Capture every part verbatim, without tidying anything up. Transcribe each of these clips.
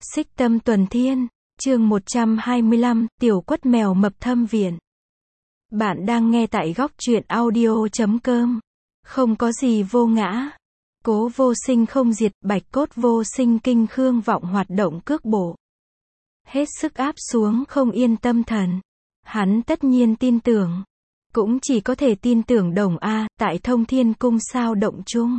Xích Tâm Tuần Thiên, chương một trăm hai mươi lăm, Tiểu Quất Mèo Mập Thâm Viện. Bạn đang nghe tại góc truyện audio chấm com. Không có gì vô ngã. Cố vô sinh không diệt, bạch cốt vô sinh kinh Khương Vọng hoạt động cước bộ. Hết sức áp xuống không yên tâm thần. Hắn tất nhiên tin tưởng. Cũng chỉ có thể tin tưởng Đồng A, tại Thông Thiên Cung sao động chung.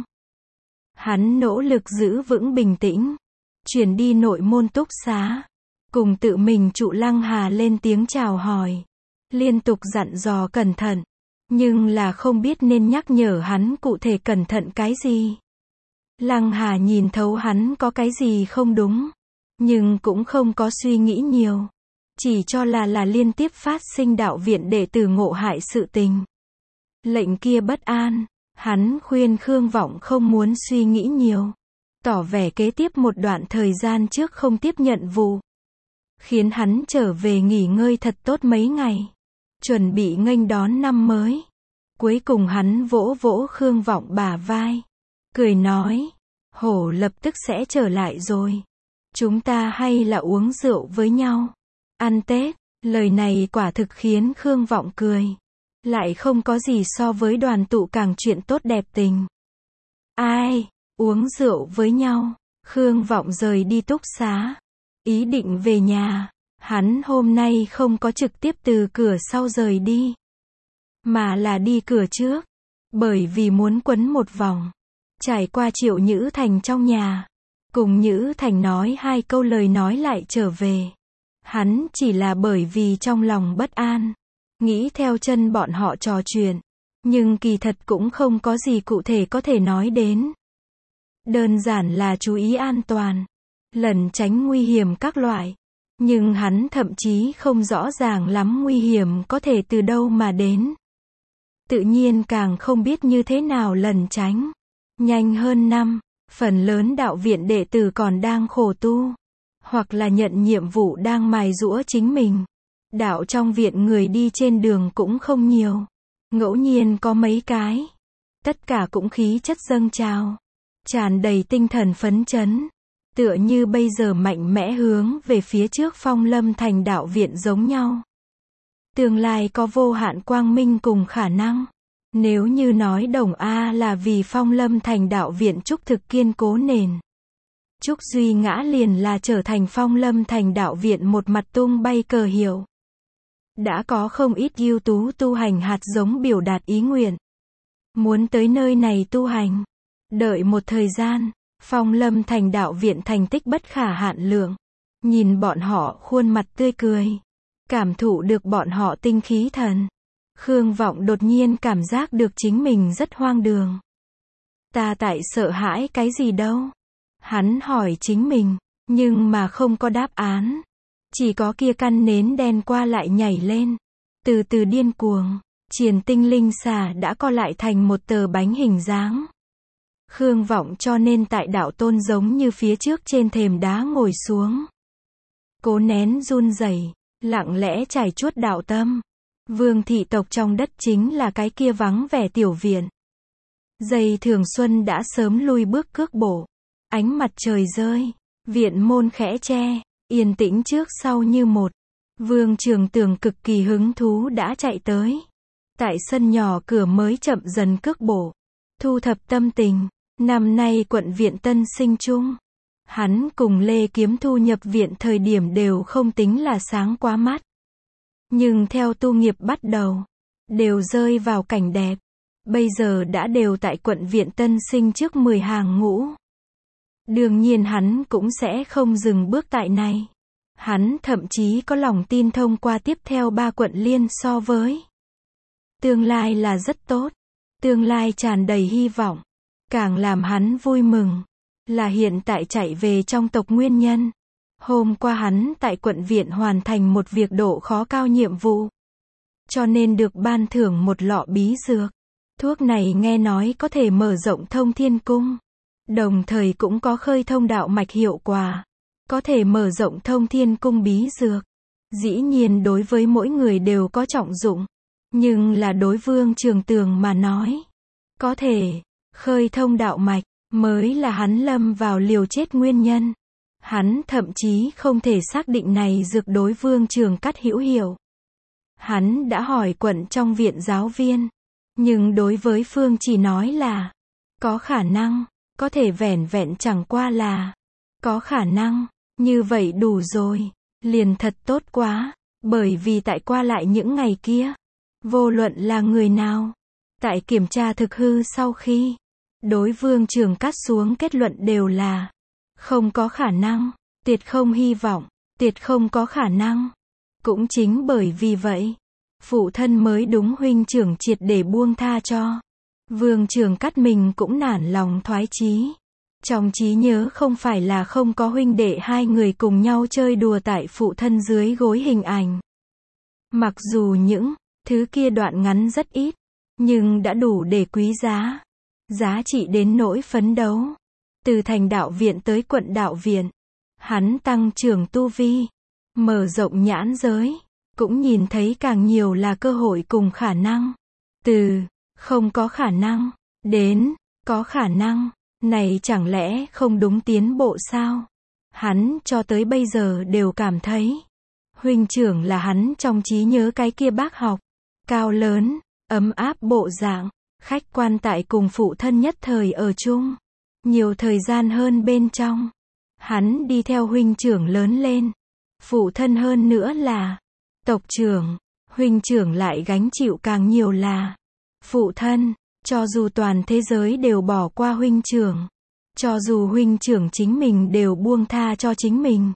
Hắn nỗ lực giữ vững bình tĩnh. Chuyển đi nội môn túc xá. Cùng tự mình trụ Lăng Hà lên tiếng chào hỏi. Liên tục dặn dò cẩn thận. Nhưng là không biết nên nhắc nhở hắn cụ thể cẩn thận cái gì. Lăng Hà nhìn thấu hắn có cái gì không đúng. Nhưng cũng không có suy nghĩ nhiều. Chỉ cho là là liên tiếp phát sinh đạo viện đệ tử ngộ hại sự tình. Lệnh kia bất an. Hắn khuyên Khương Vọng không muốn suy nghĩ nhiều. Tỏ vẻ kế tiếp một đoạn thời gian trước không tiếp nhận vụ. Khiến hắn trở về nghỉ ngơi thật tốt mấy ngày. Chuẩn bị nghênh đón năm mới. Cuối cùng hắn vỗ vỗ Khương Vọng bả vai. Cười nói. Hổ lập tức sẽ trở lại rồi. Chúng ta hay là uống rượu với nhau. Ăn Tết. Lời này quả thực khiến Khương Vọng cười. Lại không có gì so với đoàn tụ càng chuyện tốt đẹp tình. Ai? Uống rượu với nhau. Khương Vọng rời đi túc xá. Ý định về nhà. Hắn hôm nay không có trực tiếp từ cửa sau rời đi. Mà là đi cửa trước. Bởi vì muốn quấn một vòng. Trải qua Triệu Nhữ Thành trong nhà. Cùng Nhữ Thành nói hai câu lời nói lại trở về. Hắn chỉ là bởi vì trong lòng bất an. Nghĩ theo chân bọn họ trò chuyện. Nhưng kỳ thật cũng không có gì cụ thể có thể nói đến. Đơn giản là chú ý an toàn. Lẩn tránh nguy hiểm các loại. Nhưng hắn thậm chí không rõ ràng lắm nguy hiểm có thể từ đâu mà đến. Tự nhiên càng không biết như thế nào lẩn tránh. Nhanh hơn năm, phần lớn đạo viện đệ tử còn đang khổ tu. Hoặc là nhận nhiệm vụ đang mài giũa chính mình. Đạo trong viện người đi trên đường cũng không nhiều. Ngẫu nhiên có mấy cái. Tất cả cũng khí chất dâng trào. Tràn đầy tinh thần phấn chấn. Tựa như bây giờ mạnh mẽ hướng về phía trước Phong Lâm Thành đạo viện giống nhau. Tương lai có vô hạn quang minh cùng khả năng. Nếu như nói Đồng A là vì Phong Lâm Thành đạo viện trúc thực kiên cố nền. Trúc Duy Ngã liền là trở thành Phong Lâm Thành đạo viện một mặt tung bay cờ hiệu. Đã có không ít ưu tú tu hành hạt giống biểu đạt ý nguyện. Muốn tới nơi này tu hành. Đợi một thời gian. Phong Lâm Thành đạo viện thành tích bất khả hạn lượng. Nhìn bọn họ khuôn mặt tươi cười. Cảm thụ được bọn họ tinh khí thần. Khương Vọng đột nhiên cảm giác được chính mình rất hoang đường. Ta tại sợ hãi cái gì đâu? Hắn hỏi chính mình. Nhưng mà không có đáp án. Chỉ có kia căn nến đen qua lại nhảy lên. Từ từ điên cuồng. Triền tinh linh xà đã co lại thành một tờ bánh hình dáng. Khương Vọng cho nên tại đạo tôn giống như phía trước trên thềm đá ngồi xuống. Cố nén run rẩy, lặng lẽ trải chuốt đạo tâm. Vương thị tộc trong đất chính là cái kia vắng vẻ tiểu viện. Dây thường xuân đã sớm lui bước cước bộ. Ánh mặt trời rơi, viện môn khẽ che, yên tĩnh trước sau như một. Vương Trường Tường cực kỳ hứng thú đã chạy tới. Tại sân nhỏ cửa mới chậm dần cước bộ. Thu thập tâm tình. Năm nay quận viện tân sinh chung. Hắn cùng Lê Kiếm Thu nhập viện thời điểm đều không tính là sáng quá mắt. Nhưng theo tu nghiệp bắt đầu. Đều rơi vào cảnh đẹp. Bây giờ đã đều tại quận viện tân sinh trước mười hàng ngũ. Đương nhiên hắn cũng sẽ không dừng bước tại này. Hắn thậm chí có lòng tin thông qua tiếp theo ba quận liên so với. Tương lai là rất tốt. Tương lai tràn đầy hy vọng. Càng làm hắn vui mừng. Là hiện tại chạy về trong tộc nguyên nhân. Hôm qua hắn tại quận viện hoàn thành một việc độ khó cao nhiệm vụ. Cho nên được ban thưởng một lọ bí dược. Thuốc này nghe nói có thể mở rộng Thông Thiên Cung. Đồng thời cũng có khơi thông đạo mạch hiệu quả. Có thể mở rộng Thông Thiên Cung bí dược. Dĩ nhiên đối với mỗi người đều có trọng dụng. Nhưng là đối Vương Trường Tường mà nói. Có thể khơi thông đạo mạch mới là hắn lâm vào liều chết nguyên nhân. Hắn thậm chí không thể xác định này dược đối Vương Trường Cát hữu hiệu. Hắn đã hỏi quận trong viện giáo viên, nhưng đối với Phương chỉ nói là có khả năng, có thể vẻn vẹn chẳng qua là có khả năng, như vậy đủ rồi, liền thật tốt quá, bởi vì tại qua lại những ngày kia, vô luận là người nào, tại kiểm tra thực hư sau khi đối Vương Trường Cát xuống kết luận đều là không có khả năng, tuyệt không hy vọng, tuyệt không có khả năng. Cũng chính bởi vì vậy, phụ thân mới đúng huynh trưởng triệt để buông tha cho. Vương Trường Cát mình cũng nản lòng thoái chí. Trong trí nhớ không phải là không có huynh đệ hai người cùng nhau chơi đùa tại phụ thân dưới gối hình ảnh. Mặc dù những thứ kia đoạn ngắn rất ít, nhưng đã đủ để quý giá. Giá trị đến nỗi phấn đấu. Từ thành đạo viện tới quận đạo viện, hắn tăng trưởng tu vi, mở rộng nhãn giới, cũng nhìn thấy càng nhiều là cơ hội cùng khả năng. Từ không có khả năng, đến có khả năng, này chẳng lẽ không đúng tiến bộ sao? Hắn cho tới bây giờ đều cảm thấy, huynh trưởng là hắn trong trí nhớ cái kia bác học, cao lớn, ấm áp bộ dạng, khách quan tại cùng phụ thân nhất thời ở chung, nhiều thời gian hơn bên trong. Hắn đi theo huynh trưởng lớn lên, phụ thân hơn nữa là tộc trưởng, huynh trưởng lại gánh chịu càng nhiều là phụ thân, cho dù toàn thế giới đều bỏ qua huynh trưởng, cho dù huynh trưởng chính mình đều buông tha cho chính mình,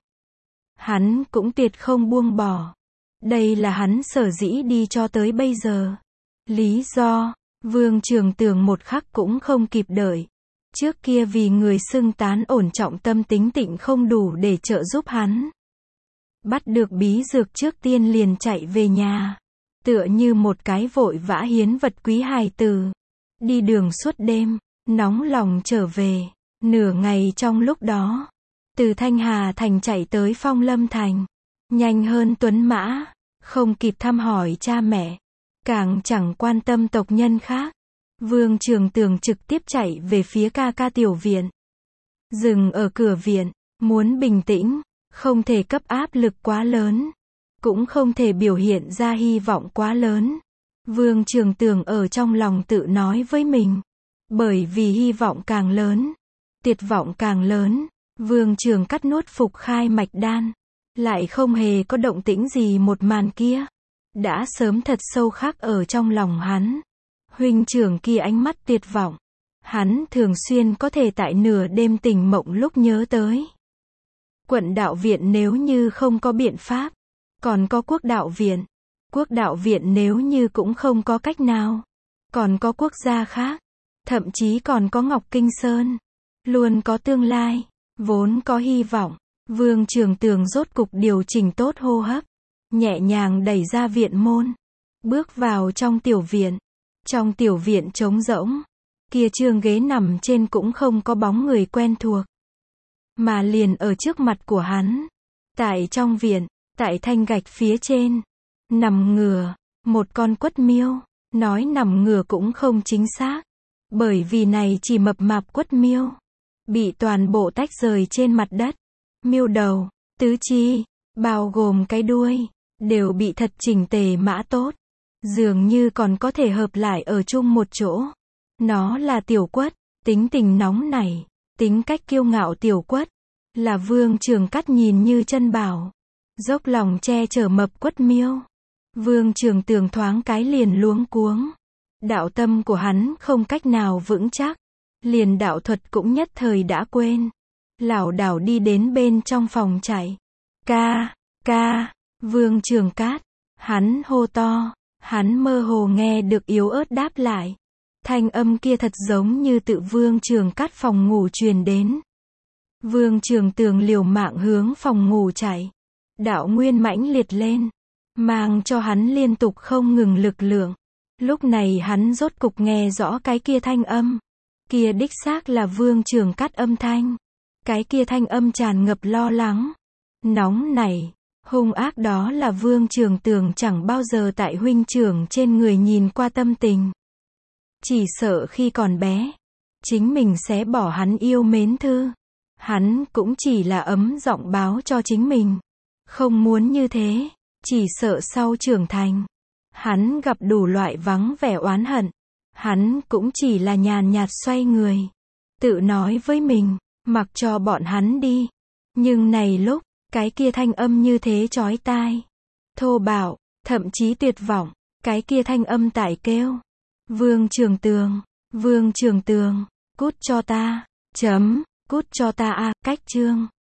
hắn cũng tuyệt không buông bỏ. Đây là hắn sở dĩ đi cho tới bây giờ. Lý do, Vương Trường Tường một khắc cũng không kịp đợi. Trước kia vì người xưng tán ổn trọng tâm tính tịnh không đủ để trợ giúp hắn. Bắt được bí dược trước tiên liền chạy về nhà. Tựa như một cái vội vã hiến vật quý hài tử. Đi đường suốt đêm, nóng lòng trở về. Nửa ngày trong lúc đó, từ Thanh Hà Thành chạy tới Phong Lâm Thành. Nhanh hơn tuấn mã, không kịp thăm hỏi cha mẹ. Càng chẳng quan tâm tộc nhân khác. Vương Trường Tường trực tiếp chạy về phía ca ca tiểu viện. Dừng ở cửa viện, muốn bình tĩnh, không thể cấp áp lực quá lớn, cũng không thể biểu hiện ra hy vọng quá lớn. Vương Trường Tường ở trong lòng tự nói với mình, bởi vì hy vọng càng lớn, tuyệt vọng càng lớn, Vương Trường Cát nuốt phục khai mạch đan, lại không hề có động tĩnh gì một màn kia, đã sớm thật sâu khắc ở trong lòng hắn. Huynh trưởng kia ánh mắt tuyệt vọng, hắn thường xuyên có thể tại nửa đêm tỉnh mộng lúc nhớ tới. Quận đạo viện nếu như không có biện pháp, còn có quốc đạo viện. Quốc đạo viện nếu như cũng không có cách nào, còn có quốc gia khác, thậm chí còn có Ngọc Kinh Sơn, luôn có tương lai, vốn có hy vọng. Vương Trường Tường rốt cục điều chỉnh tốt hô hấp, nhẹ nhàng đẩy ra viện môn, bước vào trong tiểu viện. Trong tiểu viện trống rỗng, kia trường ghế nằm trên cũng không có bóng người quen thuộc, mà liền ở trước mặt của hắn. Tại trong viện, tại thanh gạch phía trên, nằm ngửa, một con quất miêu. Nói nằm ngửa cũng không chính xác, bởi vì này chỉ mập mạp quất miêu, bị toàn bộ tách rời trên mặt đất. Miêu đầu, tứ chi, bao gồm cái đuôi, đều bị thật chỉnh tề mã tốt. Dường như còn có thể hợp lại ở chung một chỗ. Nó là tiểu quất, tính tình nóng nảy, tính cách kiêu ngạo tiểu quất, là Vương Trường Cát nhìn như chân bảo, dốc lòng che chở mập quất miêu. Vương Trường Tường thoáng cái liền luống cuống. Đạo tâm của hắn không cách nào vững chắc, liền đạo thuật cũng nhất thời đã quên. Lảo đảo đi đến bên trong phòng chạy. Ca, ca, Vương Trường Cát, hắn hô to. Hắn mơ hồ nghe được yếu ớt đáp lại. Thanh âm kia thật giống như tự Vương Trường Cát phòng ngủ truyền đến. Vương Trường Tường liều mạng hướng phòng ngủ chạy. Đạo nguyên mãnh liệt lên, mang cho hắn liên tục không ngừng lực lượng. Lúc này hắn rốt cục nghe rõ cái kia thanh âm. Kia đích xác là Vương Trường Cát âm thanh. Cái kia thanh âm tràn ngập lo lắng, nóng nảy, hung ác, đó là Vương Trường Tường chẳng bao giờ tại huynh trưởng trên người nhìn qua tâm tình. Chỉ sợ khi còn bé, chính mình sẽ bỏ hắn yêu mến thư. Hắn cũng chỉ là ấm giọng báo cho chính mình. Không muốn như thế. Chỉ sợ sau trưởng thành, hắn gặp đủ loại vắng vẻ oán hận. Hắn cũng chỉ là nhàn nhạt xoay người. Tự nói với mình, mặc cho bọn hắn đi. Nhưng này lúc, cái kia thanh âm như thế chói tai. Thô bạo, thậm chí tuyệt vọng. Cái kia thanh âm tại kêu. Vương Trường Tường, Vương Trường Tường, cút cho ta. Chấm, cút cho ta a, cách chương.